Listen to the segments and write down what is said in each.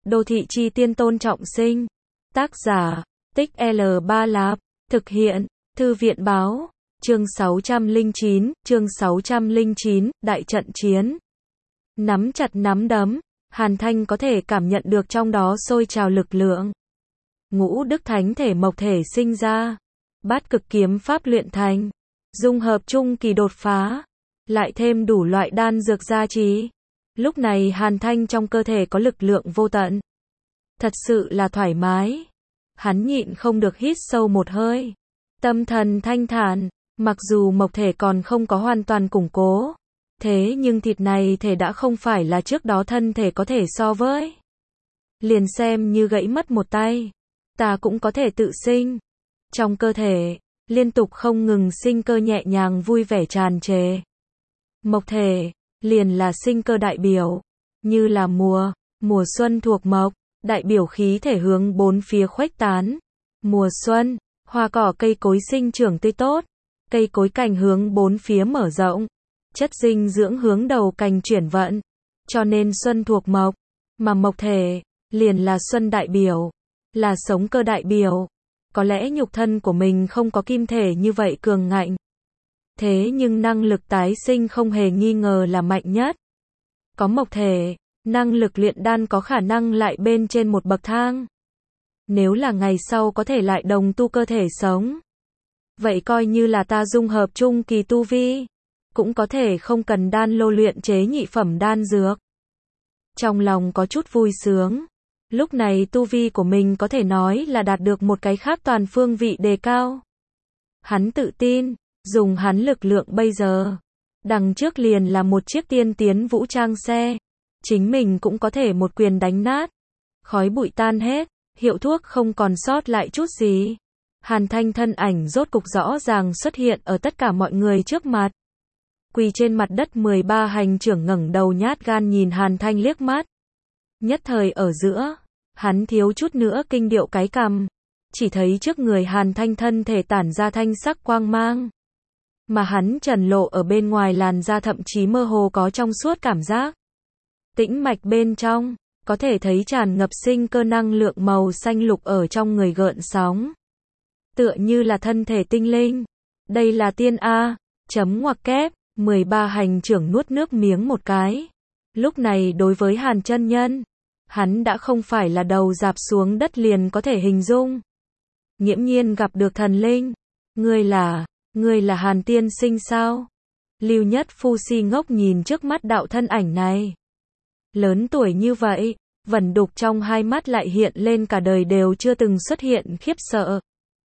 Đô thị chi tiên Tôn Trọng Sinh. Tác giả, Tích L Ba Lạp. Thực hiện, Thư viện Báo. Chương 609, Đại trận chiến. Nắm chặt nắm đấm, Hàn Thanh có thể cảm nhận được trong đó sôi trào lực lượng. Ngũ đức thánh thể mộc thể sinh ra, bát cực kiếm pháp luyện thành, dung hợp trung kỳ đột phá, lại thêm đủ loại đan dược gia trì. Lúc này Hàn Thanh trong cơ thể có lực lượng vô tận. Thật sự là thoải mái. Hắn nhịn không được hít sâu một hơi. Tâm thần thanh thản, mặc dù mộc thể còn không có hoàn toàn củng cố. Thế nhưng thịt này thể đã không phải là trước đó thân thể có thể so với. Liền xem như gãy mất một tay, ta cũng có thể tự sinh. Trong cơ thể, liên tục không ngừng sinh cơ nhẹ nhàng vui vẻ tràn trề. Mộc thể, liền là sinh cơ đại biểu. Như là mùa xuân thuộc mộc, đại biểu khí thể hướng bốn phía khuếch tán. Mùa xuân, hoa cỏ cây cối sinh trưởng tươi tốt, cây cối cành hướng bốn phía mở rộng, chất dinh dưỡng hướng đầu cành chuyển vận, cho nên xuân thuộc mộc, mà mộc thể, liền là xuân đại biểu, là sống cơ đại biểu. Có lẽ nhục thân của mình không có kim thể như vậy cường ngạnh, thế nhưng năng lực tái sinh không hề nghi ngờ là mạnh nhất. Có mộc thể, năng lực luyện đan có khả năng lại bên trên một bậc thang. Nếu là ngày sau có thể lại đồng tu cơ thể sống, vậy coi như là ta dung hợp trung kỳ tu vi, cũng có thể không cần đan lô luyện chế nhị phẩm đan dược. Trong lòng có chút vui sướng, lúc này tu vi của mình có thể nói là đạt được một cái khác toàn phương vị đề cao. Hắn tự tin, dùng hắn lực lượng bây giờ, đằng trước liền là một chiếc tiên tiến vũ trang xe, chính mình cũng có thể một quyền đánh nát, khói bụi tan hết, hiệu thuốc không còn sót lại chút gì. Hàn Thanh thân ảnh rốt cục rõ ràng xuất hiện ở tất cả mọi người trước mặt. Quỳ trên mặt đất 13 hành trưởng ngẩng đầu nhát gan nhìn Hàn Thanh liếc mắt. Nhất thời ở giữa, hắn thiếu chút nữa kinh điệu cái cằm, chỉ thấy trước người Hàn Thanh thân thể tản ra thanh sắc quang mang, mà hắn trần lộ ở bên ngoài làn da thậm chí mơ hồ có trong suốt cảm giác. Tĩnh mạch bên trong, có thể thấy tràn ngập sinh cơ năng lượng màu xanh lục ở trong người gợn sóng. Tựa như là thân thể tinh linh. Đây là tiên A, chấm ngoặc kép, 13 hành trưởng nuốt nước miếng một cái. Lúc này đối với Hàn chân nhân, hắn đã không phải là đầu dạp xuống đất liền có thể hình dung. Nghiễm nhiên gặp được thần linh. Ngươi là Hàn tiên sinh sao? Lưu Nhất Phu si ngốc nhìn trước mắt đạo thân ảnh này. Lớn tuổi như vậy, vẩn đục trong hai mắt lại hiện lên cả đời đều chưa từng xuất hiện khiếp sợ.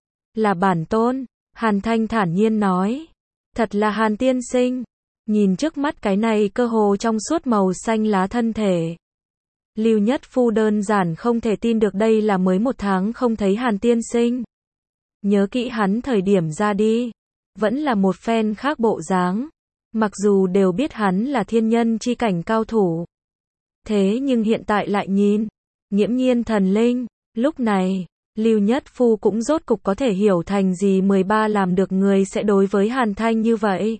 Là bản tôn, Hàn Thanh thản nhiên nói. Thật là Hàn tiên sinh. Nhìn trước mắt cái này cơ hồ trong suốt màu xanh lá thân thể. Lưu Nhất Phu đơn giản không thể tin được đây là mới một tháng không thấy Hàn tiên sinh. Nhớ kỹ hắn thời điểm ra đi, vẫn là một phen khác bộ dáng. Mặc dù đều biết hắn là thiên nhân chi cảnh cao thủ, thế nhưng hiện tại lại nhìn, nghiễm nhiên thần linh. Lúc này, Lưu Nhất Phu cũng rốt cục có thể hiểu thành gì 13 làm được người sẽ đối với Hàn Thanh như vậy.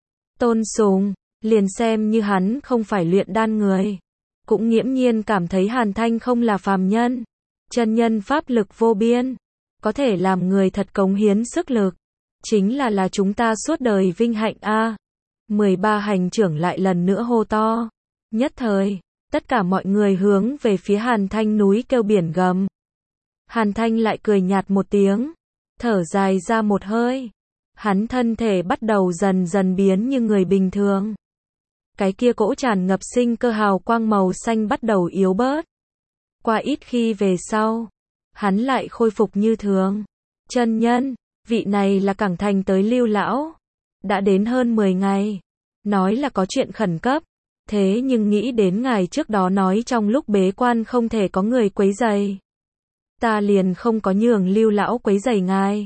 Tôn sùng, liền xem như hắn không phải luyện đan người, cũng nghiễm nhiên cảm thấy Hàn Thanh không là phàm nhân. Chân nhân pháp lực vô biên, có thể làm người thật cống hiến sức lực, chính là chúng ta suốt đời vinh hạnh a. 13 hành trưởng lại lần nữa hô to. Nhất thời, tất cả mọi người hướng về phía Hàn Thanh núi kêu biển gầm. Hàn Thanh lại cười nhạt một tiếng, thở dài ra một hơi. Hắn thân thể bắt đầu dần dần biến như người bình thường. Cái kia cỗ tràn ngập sinh cơ hào quang màu xanh bắt đầu yếu bớt. Qua ít khi về sau, hắn lại khôi phục như thường. Chân nhân, vị này là Cảng Thành tới Lưu lão. Đã đến hơn 10 ngày. Nói là có chuyện khẩn cấp. Thế nhưng nghĩ đến ngài trước đó nói trong lúc bế quan không thể có người quấy rầy. Ta liền không có nhường Lưu lão quấy rầy ngài.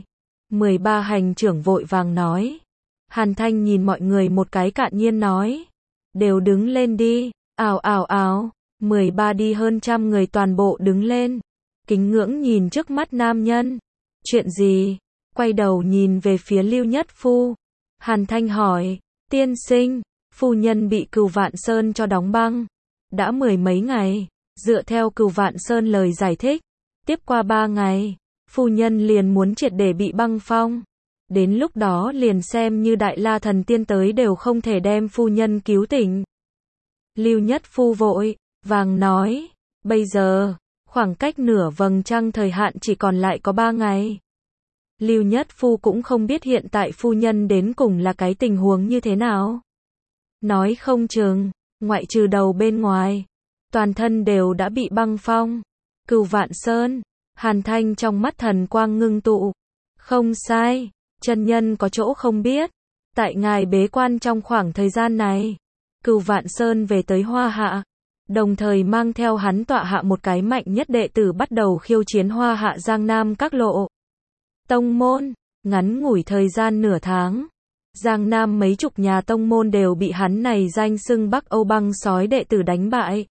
13 hành trưởng vội vàng nói. Hàn Thanh nhìn mọi người một cái cạn nhiên nói. Đều đứng lên đi. Ào ào ào. 13 đi hơn trăm người toàn bộ đứng lên. Kính ngưỡng nhìn trước mắt nam nhân. Chuyện gì? Quay đầu nhìn về phía Lưu Nhất Phu. Hàn Thanh hỏi. Tiên sinh, phu nhân bị Cửu Vạn Sơn cho đóng băng. Đã 10 mấy ngày. Dựa theo Cửu Vạn Sơn lời giải thích, tiếp qua 3 ngày, phu nhân liền muốn triệt để bị băng phong. Đến lúc đó liền xem như Đại La Thần Tiên tới đều không thể đem phu nhân cứu tỉnh. Lưu Nhất Phu vội vàng nói, bây giờ, khoảng cách nửa vầng trăng thời hạn chỉ còn lại có 3 ngày. Lưu Nhất Phu cũng không biết hiện tại phu nhân đến cùng là cái tình huống như thế nào. Nói không chừng, ngoại trừ đầu bên ngoài, toàn thân đều đã bị băng phong. Cửu Vạn Sơn, Hàn Thanh trong mắt thần quang ngưng tụ. Không sai, chân nhân có chỗ không biết. Tại ngài bế quan trong khoảng thời gian này, Cửu Vạn Sơn về tới Hoa Hạ, đồng thời mang theo hắn tọa hạ một cái mạnh nhất đệ tử bắt đầu khiêu chiến Hoa Hạ Giang Nam các lộ tông môn. Ngắn ngủi thời gian nửa tháng, Giang Nam mấy chục nhà tông môn đều bị hắn này danh xưng Bắc Âu băng sói đệ tử đánh bại.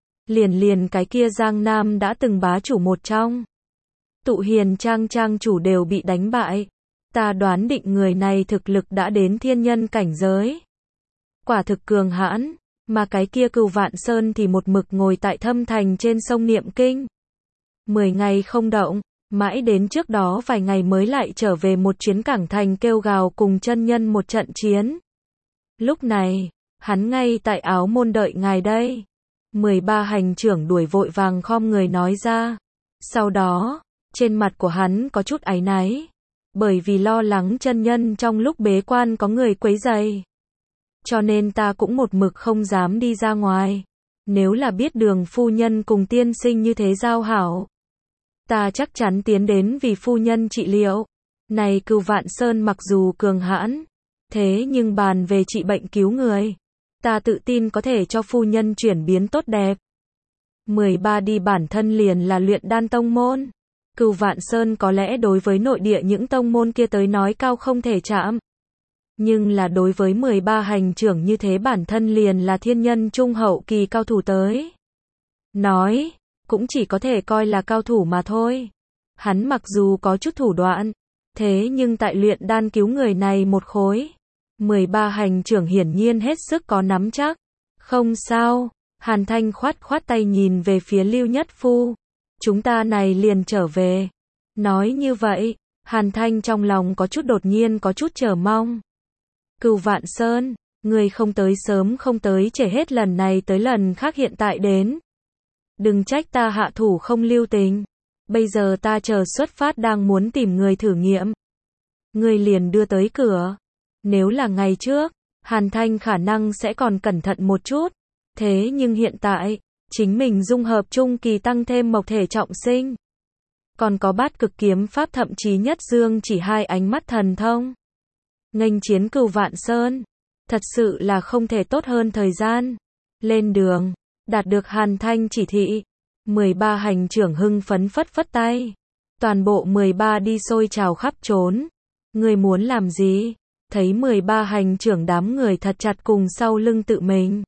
Liền cái kia Giang Nam đã từng bá chủ một trong Tụ Hiền Trang trang chủ đều bị đánh bại. Ta đoán định người này thực lực đã đến thiên nhân cảnh giới. Quả thực cường hãn, mà cái kia Cửu Vạn Sơn thì một mực ngồi tại Thâm Thành trên sông niệm kinh. 10 ngày không động, mãi đến trước đó vài ngày mới lại trở về một chuyến Cảng Thành kêu gào cùng chân nhân một trận chiến. Lúc này, hắn ngay tại Áo Môn đợi ngài đây. 13 hành trưởng đuổi vội vàng khom người nói ra. Sau đó, trên mặt của hắn có chút áy náy, bởi vì lo lắng chân nhân trong lúc bế quan có người quấy rầy. Cho nên ta cũng một mực không dám đi ra ngoài. Nếu là biết Đường phu nhân cùng tiên sinh như thế giao hảo, ta chắc chắn tiến đến vì phu nhân trị liệu. Này Cửu Vạn Sơn mặc dù cường hãn, thế nhưng bàn về trị bệnh cứu người, ta tự tin có thể cho phu nhân chuyển biến tốt đẹp. 13 đi bản thân liền là luyện đan tông môn. Cửu Vạn Sơn có lẽ đối với nội địa những tông môn kia tới nói cao không thể chạm. Nhưng là đối với 13 hành trưởng như thế bản thân liền là thiên nhân trung hậu kỳ cao thủ tới nói, cũng chỉ có thể coi là cao thủ mà thôi. Hắn mặc dù có chút thủ đoạn, thế nhưng tại luyện đan cứu người này một khối, 13 hành trưởng hiển nhiên hết sức có nắm chắc. Không sao, Hàn Thanh khoát khoát tay nhìn về phía Lưu Nhất Phu. Chúng ta này liền trở về. Nói như vậy, Hàn Thanh trong lòng có chút đột nhiên có chút chờ mong. Cửu Vạn Sơn, người không tới sớm không tới trễ hết lần này tới lần khác hiện tại đến. Đừng trách ta hạ thủ không lưu tình. Bây giờ ta chờ xuất phát đang muốn tìm người thử nghiệm. Người liền đưa tới cửa. Nếu là ngày trước, Hàn Thanh khả năng sẽ còn cẩn thận một chút. Thế nhưng hiện tại, chính mình dung hợp trung kỳ tăng thêm mộc thể trọng sinh. Còn có Bát Cực kiếm pháp thậm chí Nhất Dương chỉ 2 ánh mắt thần thông. Nghênh chiến Cửu Vạn Sơn, thật sự là không thể tốt hơn thời gian. Lên đường, đạt được Hàn Thanh chỉ thị, 13 hành trưởng hưng phấn phất phất tay. Toàn bộ 13 đi xôi trào khắp trốn. Người muốn làm gì? Thấy 13 hành trưởng đám người thật chặt cùng sau lưng tự mình.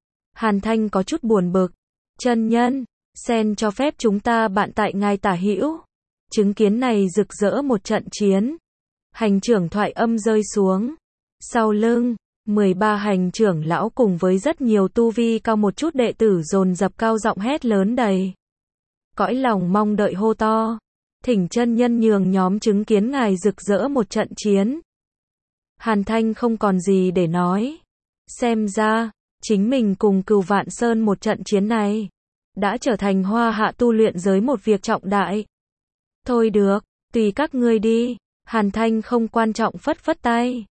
Hàn Thanh có chút buồn bực. Chân nhân, sen cho phép chúng ta bạn tại ngài tả hữu. Chứng kiến này rực rỡ một trận chiến. Hành trưởng thoại âm rơi xuống. Sau lưng, 13 hành trưởng lão cùng với rất nhiều tu vi cao một chút đệ tử dồn dập cao giọng hét lớn đầy cõi lòng mong đợi hô to. Thỉnh chân nhân nhường nhóm chứng kiến ngài rực rỡ một trận chiến. Hàn Thanh không còn gì để nói. Xem ra, chính mình cùng Cửu Vạn Sơn một trận chiến này, đã trở thành Hoa Hạ tu luyện giới một việc trọng đại. Thôi được, tùy các ngươi đi. Hàn Thanh không quan trọng phất phất tay.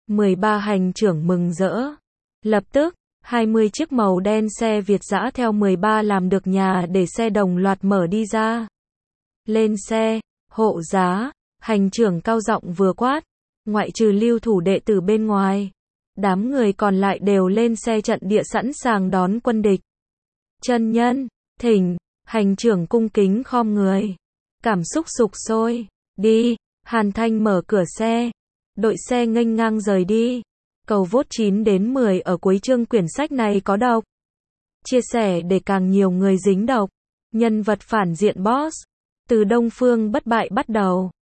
13 hành trưởng mừng rỡ. Lập tức, 20 chiếc màu đen xe Việt dã theo 13 làm được nhà để xe đồng loạt mở đi ra. Lên xe, hộ giá, hành trưởng cao giọng vừa quát. Ngoại trừ lưu thủ đệ tử bên ngoài, đám người còn lại đều lên xe trận địa sẵn sàng đón quân địch. Chân nhân, thỉnh, hành trưởng cung kính khom người. Cảm xúc sục sôi. Đi, Hàn Thanh mở cửa xe. Đội xe nghênh ngang rời đi. Cầu vote 9 đến 10 ở cuối chương quyển sách này có độc. Chia sẻ để càng nhiều người dính độc. Nhân vật phản diện boss. Từ Đông Phương bất bại bắt đầu.